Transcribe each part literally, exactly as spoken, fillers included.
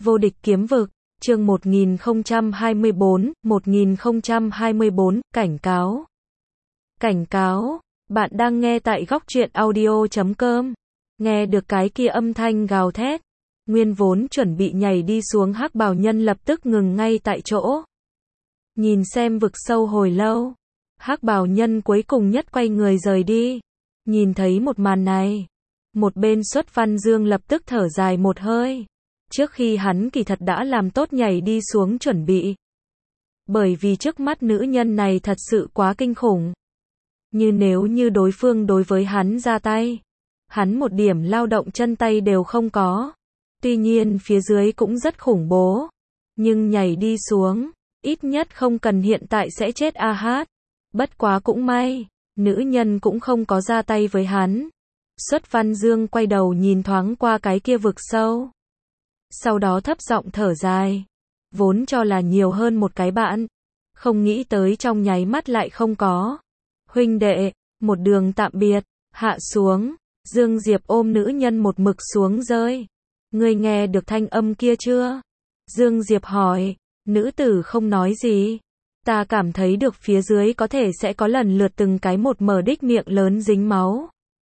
Vô địch kiếm vực, chương một nghìn không trăm hai mươi bốn, một nghìn không trăm hai mươi bốn, cảnh cáo. Cảnh cáo, bạn đang nghe tại góc truyện audio chấm com. Nghe được cái kia âm thanh gào thét. Nguyên vốn chuẩn bị nhảy đi xuống hắc bào nhân lập tức ngừng ngay tại chỗ. Nhìn xem vực sâu hồi lâu. Hắc bào nhân cuối cùng nhất quay người rời đi. Nhìn thấy một màn này. Một bên Xuất Văn Dương lập tức thở dài một hơi. Trước khi hắn kỳ thật đã làm tốt nhảy đi xuống chuẩn bị. Bởi vì trước mắt nữ nhân này thật sự quá kinh khủng. Như nếu như đối phương đối với hắn ra tay. Hắn một điểm lao động chân tay đều không có. Tuy nhiên phía dưới cũng rất khủng bố. Nhưng nhảy đi xuống, ít nhất không cần hiện tại sẽ chết a hát. Bất quá cũng may, nữ nhân cũng không có ra tay với hắn. Xuất Văn Dương quay đầu nhìn thoáng qua cái kia vực sâu. Sau đó thấp giọng thở dài. Vốn cho là nhiều hơn một cái bạn. Không nghĩ tới trong nháy mắt lại không có. Huynh đệ, một đường tạm biệt, hạ xuống. Dương Diệp ôm nữ nhân một mực xuống rơi. Ngươi nghe được thanh âm kia chưa? Dương Diệp hỏi. Nữ tử không nói gì. Ta cảm thấy được phía dưới có thể sẽ có lần lượt từng cái một mở đích miệng lớn dính máu.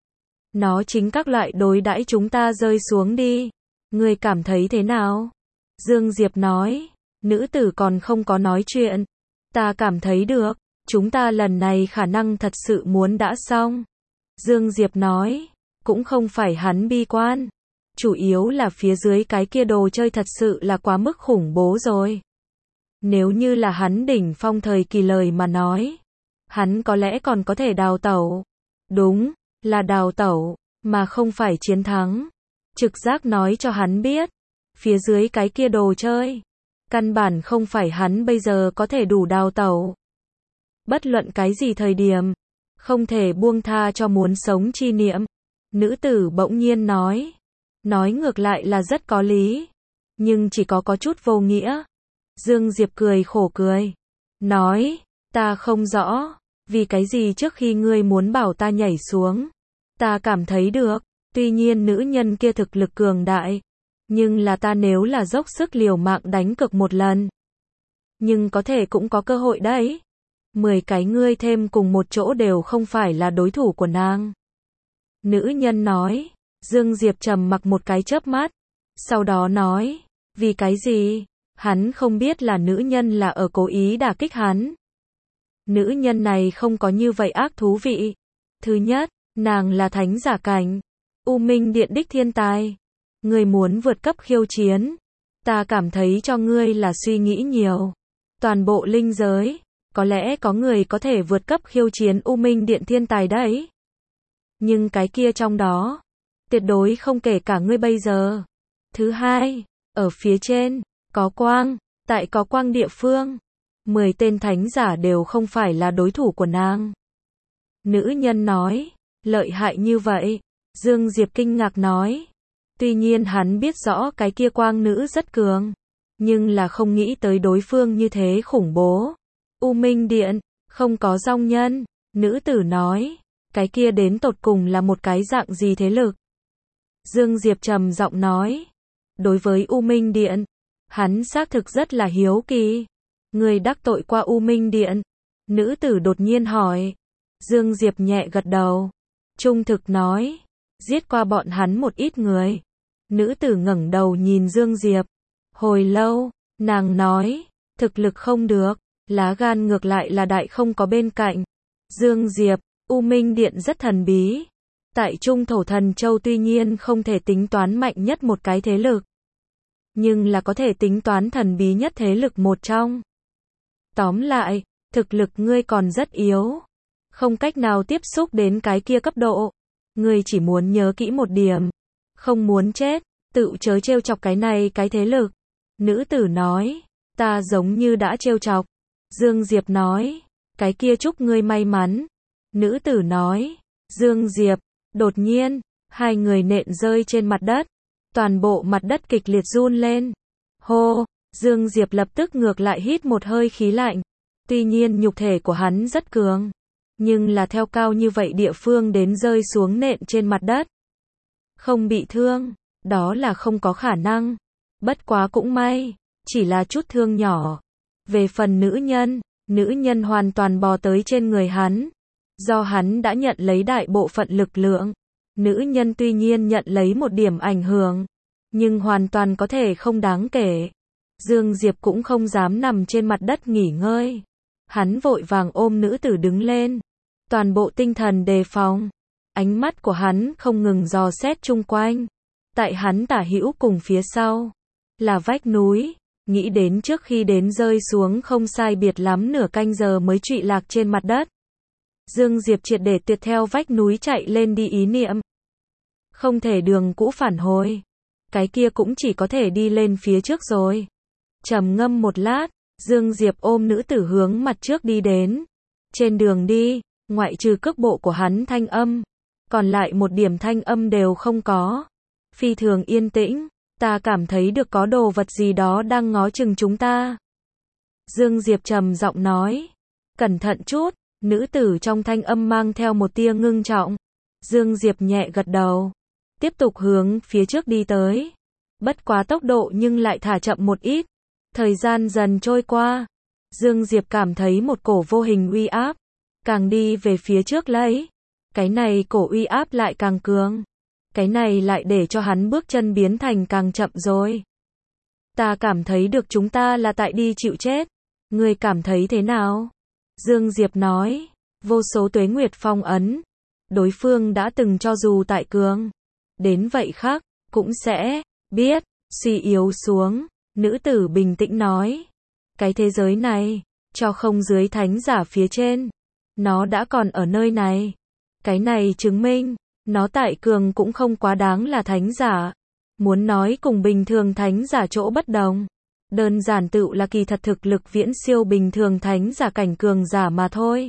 Nó chính các loại đối đãi chúng ta rơi xuống đi. Ngươi cảm thấy thế nào? Dương Diệp nói. Nữ tử còn không có nói chuyện. Ta cảm thấy được. Chúng ta lần này khả năng thật sự muốn đã xong. Dương Diệp nói. Cũng không phải hắn bi quan. Chủ yếu là phía dưới cái kia đồ chơi thật sự là quá mức khủng bố rồi. Nếu như là hắn đỉnh phong thời kỳ lời mà nói. Hắn có lẽ còn có thể đào tẩu. Đúng, là đào tẩu, mà không phải chiến thắng. Trực giác nói cho hắn biết. Phía dưới cái kia đồ chơi. Căn bản không phải hắn bây giờ có thể đủ đào tẩu. Bất luận cái gì thời điểm. Không thể buông tha cho muốn sống chi niệm. Nữ tử bỗng nhiên nói. Nói ngược lại là rất có lý. Nhưng chỉ có có chút vô nghĩa. Dương Diệp cười khổ cười. Nói. Ta không rõ. Vì cái gì trước khi ngươi muốn bảo ta nhảy xuống. Ta cảm thấy được. Tuy nhiên nữ nhân kia thực lực cường đại. Nhưng là ta nếu là dốc sức liều mạng đánh cược một lần. Nhưng có thể cũng có cơ hội đấy. Mười cái ngươi thêm cùng một chỗ đều không phải là đối thủ của nàng. Nữ nhân nói. Dương Diệp trầm mặc một cái chớp mắt. Sau đó nói. Vì cái gì? Hắn không biết là nữ nhân là ở cố ý đả kích hắn. Nữ nhân này không có như vậy ác thú vị. Thứ nhất, nàng là thánh giả cảnh. U Minh Điện đích thiên tài. Ngươi muốn vượt cấp khiêu chiến. Ta cảm thấy cho ngươi là suy nghĩ nhiều. Toàn bộ linh giới. Có lẽ có người có thể vượt cấp khiêu chiến U Minh Điện thiên tài đấy. Nhưng cái kia trong đó. Tuyệt đối không kể cả ngươi bây giờ. Thứ hai, ở phía trên, có quang. Tại có quang địa phương. Mười tên thánh giả đều không phải là đối thủ của nàng. Nữ nhân nói. Lợi hại như vậy. Dương Diệp kinh ngạc nói. Tuy nhiên hắn biết rõ cái kia quang nữ rất cường. Nhưng là không nghĩ tới đối phương như thế khủng bố. U Minh Điện, không có dòng nhân. Nữ tử nói. Cái kia đến tột cùng là một cái dạng gì thế lực? Dương Diệp trầm giọng nói. Đối với U Minh Điện, hắn xác thực rất là hiếu kỳ. Người đắc tội qua U Minh Điện. Nữ tử đột nhiên hỏi. Dương Diệp nhẹ gật đầu. Trung thực nói. Giết qua bọn hắn một ít người. Nữ tử ngẩng đầu nhìn Dương Diệp. Hồi lâu, nàng nói. Thực lực không được. Lá gan ngược lại là đại không có bên cạnh. Dương Diệp, U Minh Điện rất thần bí. Tại Trung Thổ Thần Châu tuy nhiên không thể tính toán mạnh nhất một cái thế lực. Nhưng là có thể tính toán thần bí nhất thế lực một trong. Tóm lại, thực lực ngươi còn rất yếu. Không cách nào tiếp xúc đến cái kia cấp độ. Ngươi chỉ muốn nhớ kỹ một điểm. Không muốn chết, tự chớ trêu chọc cái này cái thế lực. Nữ tử nói, ta giống như đã trêu chọc. Dương Diệp nói, cái kia chúc ngươi may mắn. Nữ tử nói, Dương Diệp, đột nhiên, hai người nện rơi trên mặt đất. Toàn bộ mặt đất kịch liệt run lên. Hô, Dương Diệp lập tức ngược lại hít một hơi khí lạnh. Tuy nhiên nhục thể của hắn rất cường. Nhưng là theo cao như vậy địa phương đến rơi xuống nện trên mặt đất. Không bị thương, đó là không có khả năng. Bất quá cũng may, chỉ là chút thương nhỏ. Về phần nữ nhân, nữ nhân hoàn toàn bò tới trên người hắn. Do hắn đã nhận lấy đại bộ phận lực lượng. Nữ nhân tuy nhiên nhận lấy một điểm ảnh hưởng, nhưng hoàn toàn có thể không đáng kể. Dương Diệp cũng không dám nằm trên mặt đất nghỉ ngơi. Hắn vội vàng ôm nữ tử đứng lên. Toàn bộ tinh thần đề phòng. Ánh mắt của hắn không ngừng dò xét chung quanh. Tại hắn tả hữu cùng phía sau là vách núi. Nghĩ đến trước khi đến rơi xuống không sai biệt lắm nửa canh giờ mới trụy lạc trên mặt đất. Dương Diệp triệt để tuyệt theo vách núi chạy lên đi ý niệm. Không thể đường cũ phản hồi. Cái kia cũng chỉ có thể đi lên phía trước rồi. Trầm ngâm một lát, Dương Diệp ôm nữ tử hướng mặt trước đi đến. Trên đường đi, ngoại trừ cước bộ của hắn thanh âm, còn lại một điểm thanh âm đều không có. Phi thường yên tĩnh, ta cảm thấy được có đồ vật gì đó đang ngó chừng chúng ta. Dương Diệp trầm giọng nói. Cẩn thận chút, nữ tử trong thanh âm mang theo một tia ngưng trọng. Dương Diệp nhẹ gật đầu. Tiếp tục hướng phía trước đi tới. Bất quá tốc độ nhưng lại thả chậm một ít. Thời gian dần trôi qua. Dương Diệp cảm thấy một cổ vô hình uy áp. Càng đi về phía trước lấy. Cái này cổ uy áp lại càng cường. Cái này lại để cho hắn bước chân biến thành càng chậm rồi. Ta cảm thấy được chúng ta là tại đi chịu chết. Ngươi cảm thấy thế nào? Dương Diệp nói. Vô số tuế nguyệt phong ấn. Đối phương đã từng cho dù tại cường. Đến vậy khác, cũng sẽ biết, suy yếu xuống. Nữ tử bình tĩnh nói. Cái thế giới này, cho không dưới thánh giả phía trên. Nó đã còn ở nơi này. Cái này chứng minh, nó tại cường cũng không quá đáng là thánh giả. Muốn nói cùng bình thường thánh giả chỗ bất đồng. Đơn giản tựu là kỳ thật thực lực viễn siêu bình thường thánh giả cảnh cường giả mà thôi.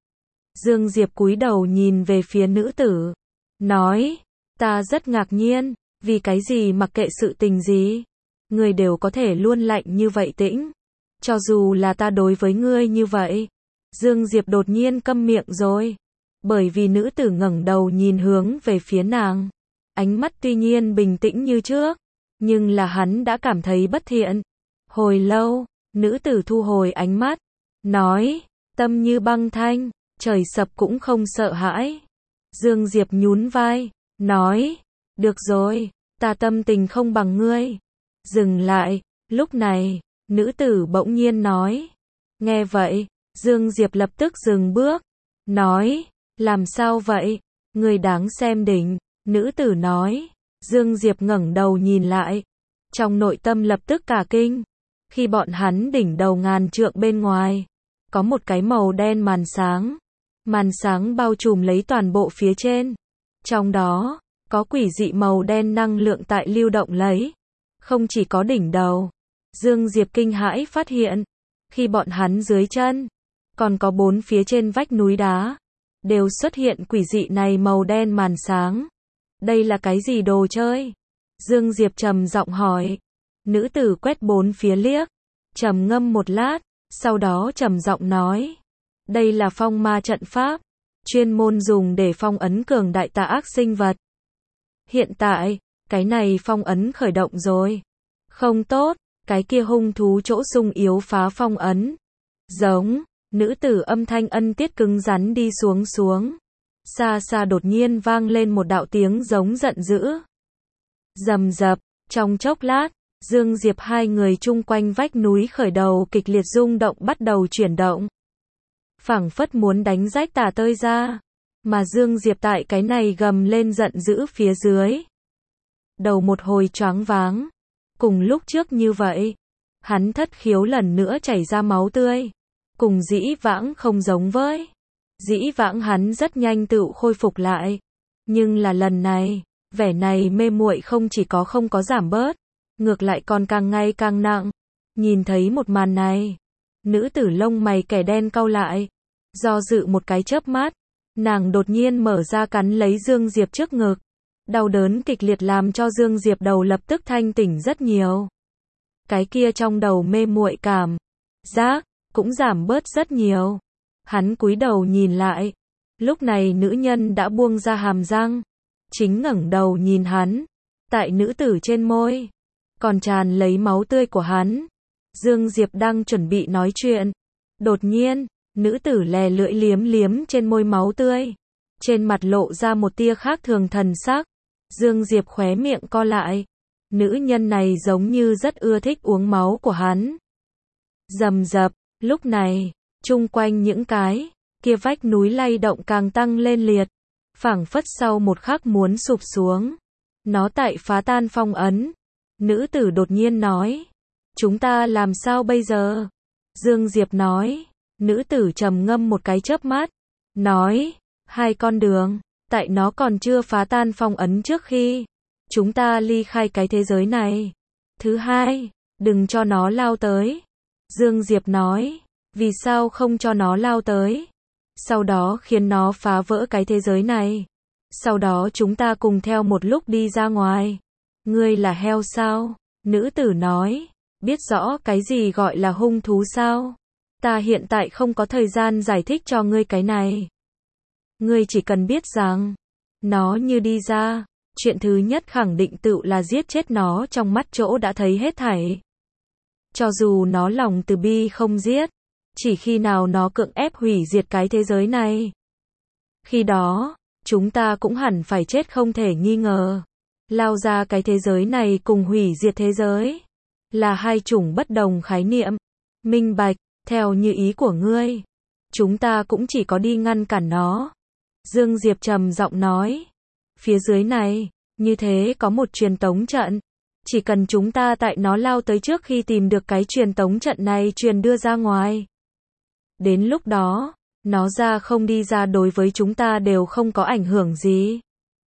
Dương Diệp cúi đầu nhìn về phía nữ tử. Nói, ta rất ngạc nhiên, vì cái gì mặc kệ sự tình gì. Người đều có thể luôn lạnh như vậy tĩnh. Cho dù là ta đối với ngươi như vậy. Dương Diệp đột nhiên câm miệng rồi. Bởi vì nữ tử ngẩng đầu nhìn hướng về phía nàng. Ánh mắt tuy nhiên bình tĩnh như trước. Nhưng là hắn đã cảm thấy bất thiện. Hồi lâu, nữ tử thu hồi ánh mắt. Nói, tâm như băng thanh, trời sập cũng không sợ hãi. Dương Diệp nhún vai. Nói, được rồi, ta tâm tình không bằng ngươi. Dừng lại, lúc này, nữ tử bỗng nhiên nói. Nghe vậy, Dương Diệp lập tức dừng bước. Nói, làm sao vậy? Ngươi đáng xem đỉnh. Nữ tử nói. Dương Diệp ngẩng đầu nhìn lại. Trong nội tâm lập tức cả kinh. Khi bọn hắn đỉnh đầu ngàn trượng bên ngoài, có một cái màu đen màn sáng. Màn sáng bao trùm lấy toàn bộ phía trên. Trong đó, có quỷ dị màu đen năng lượng tại lưu động lấy. Không chỉ có đỉnh đầu. Dương Diệp kinh hãi phát hiện. Khi bọn hắn dưới chân, còn có bốn phía trên vách núi đá. Đều xuất hiện quỷ dị này màu đen màn sáng. Đây là cái gì đồ chơi? Dương Diệp trầm giọng hỏi. Nữ tử quét bốn phía liếc. Trầm ngâm một lát. Sau đó trầm giọng nói. Đây là phong ma trận pháp. Chuyên môn dùng để phong ấn cường đại tà ác sinh vật. Hiện tại, cái này phong ấn khởi động rồi. Không tốt, cái kia hung thú chỗ sung yếu phá phong ấn. Giống, nữ tử âm thanh ân tiết cứng rắn đi xuống xuống. Xa xa đột nhiên vang lên một đạo tiếng giống giận dữ. Rầm rập, trong chốc lát, Dương Diệp hai người chung quanh vách núi khởi đầu kịch liệt rung động bắt đầu chuyển động. Phảng phất muốn đánh rách tả tơi ra. Mà Dương Diệp tại cái này gầm lên giận dữ phía dưới. Đầu một hồi choáng váng. Cùng lúc trước như vậy, hắn thất khiếu lần nữa chảy ra máu tươi. Cùng dĩ vãng không giống với. Dĩ vãng hắn rất nhanh tự khôi phục lại. Nhưng là lần này, vẻ này mê muội không chỉ có không có giảm bớt, ngược lại còn càng ngày càng nặng. Nhìn thấy một màn này, nữ tử lông mày kẻ đen cau lại. Do dự một cái chớp mắt, nàng đột nhiên mở ra cắn lấy Dương Diệp trước ngực. Đau đớn kịch liệt làm cho Dương Diệp đầu lập tức thanh tỉnh rất nhiều. Cái kia trong đầu mê muội cảm giác cũng giảm bớt rất nhiều. Hắn cúi đầu nhìn lại. Lúc này nữ nhân đã buông ra hàm răng, chính ngẩng đầu nhìn hắn. Tại nữ tử trên môi còn tràn lấy máu tươi của hắn. Dương Diệp đang chuẩn bị nói chuyện. Đột nhiên, nữ tử lè lưỡi liếm liếm trên môi máu tươi. Trên mặt lộ ra một tia khác thường thần sắc. Dương Diệp khóe miệng co lại. Nữ nhân này giống như rất ưa thích uống máu của hắn. Rầm rập, lúc này, chung quanh những cái kia vách núi lay động càng tăng lên liệt, phảng phất sau một khắc muốn sụp xuống. Nó tại phá tan phong ấn. Nữ tử đột nhiên nói, chúng ta làm sao bây giờ? Dương Diệp nói. Nữ tử trầm ngâm một cái chớp mắt, nói, hai con đường, tại nó còn chưa phá tan phong ấn trước khi chúng ta ly khai cái thế giới này. Thứ hai, đừng cho nó lao tới. Dương Diệp nói, vì sao không cho nó lao tới? Sau đó khiến nó phá vỡ cái thế giới này. Sau đó chúng ta cùng theo một lúc đi ra ngoài. Ngươi là heo sao? Nữ tử nói, biết rõ cái gì gọi là hung thú sao? Ta hiện tại không có thời gian giải thích cho ngươi cái này. Ngươi chỉ cần biết rằng, nó như đi ra, chuyện thứ nhất khẳng định tự là giết chết nó trong mắt chỗ đã thấy hết thảy. Cho dù nó lòng từ bi không giết, chỉ khi nào nó cưỡng ép hủy diệt cái thế giới này. Khi đó, chúng ta cũng hẳn phải chết không thể nghi ngờ. Lao ra cái thế giới này cùng hủy diệt thế giới, là hai chủng bất đồng khái niệm. Minh bạch, theo như ý của ngươi, chúng ta cũng chỉ có đi ngăn cản nó. Dương Diệp trầm giọng nói, phía dưới này, như thế có một truyền tống trận. Chỉ cần chúng ta tại nó lao tới trước khi tìm được cái truyền tống trận này truyền đưa ra ngoài. Đến lúc đó, nó ra không đi ra đối với chúng ta đều không có ảnh hưởng gì.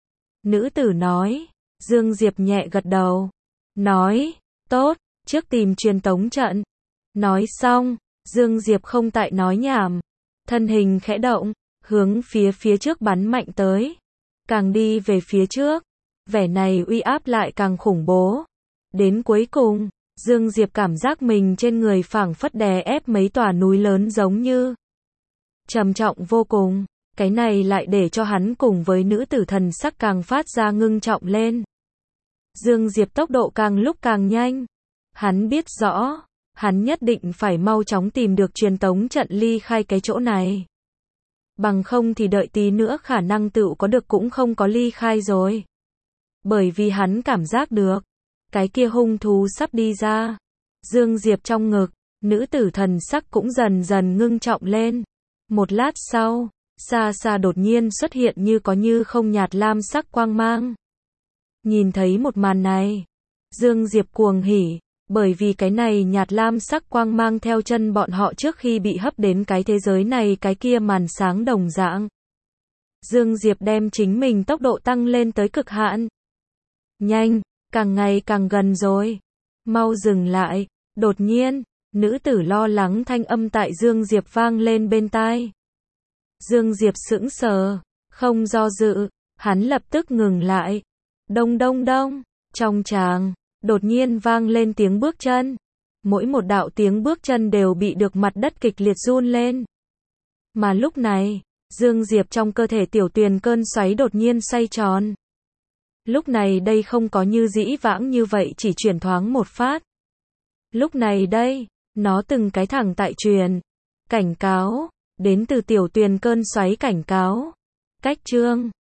Nữ tử nói. Dương Diệp nhẹ gật đầu. Nói, tốt, trước tìm truyền tống trận. Nói xong, Dương Diệp không tại nói nhảm. Thân hình khẽ động, hướng phía phía trước bắn mạnh tới. Càng đi về phía trước, vẻ này uy áp lại càng khủng bố. Đến cuối cùng, Dương Diệp cảm giác mình trên người phảng phất đè ép mấy tòa núi lớn giống như trầm trọng vô cùng. Cái này lại để cho hắn cùng với nữ tử thần sắc càng phát ra ngưng trọng lên. Dương Diệp tốc độ càng lúc càng nhanh. Hắn biết rõ, hắn nhất định phải mau chóng tìm được truyền tống trận ly khai cái chỗ này. Bằng không thì đợi tí nữa khả năng tựu có được cũng không có ly khai rồi. Bởi vì hắn cảm giác được, cái kia hung thú sắp đi ra. Dương Diệp trong ngực, nữ tử thần sắc cũng dần dần ngưng trọng lên. Một lát sau, xa xa đột nhiên xuất hiện như có như không nhạt lam sắc quang mang. Nhìn thấy một màn này, Dương Diệp cuồng hỉ, bởi vì cái này nhạt lam sắc quang mang theo chân bọn họ trước khi bị hấp đến cái thế giới này cái kia màn sáng đồng dạng. Dương Diệp đem chính mình tốc độ tăng lên tới cực hạn. Nhanh, càng ngày càng gần rồi. Mau dừng lại. Đột nhiên, nữ tử lo lắng thanh âm tại Dương Diệp vang lên bên tai. Dương Diệp sững sờ, không do dự, hắn lập tức ngừng lại. Đông đông đông, trong tràng, đột nhiên vang lên tiếng bước chân. Mỗi một đạo tiếng bước chân đều bị được mặt đất kịch liệt run lên. Mà lúc này, Dương Diệp trong cơ thể tiểu tuyền cơn xoáy đột nhiên xoay tròn. Lúc này đây không có như dĩ vãng như vậy chỉ chuyển thoáng một phát. Lúc này đây, nó từng cái thẳng tại truyền. Cảnh cáo, đến từ tiểu tuyền cơn xoáy cảnh cáo. Cách chương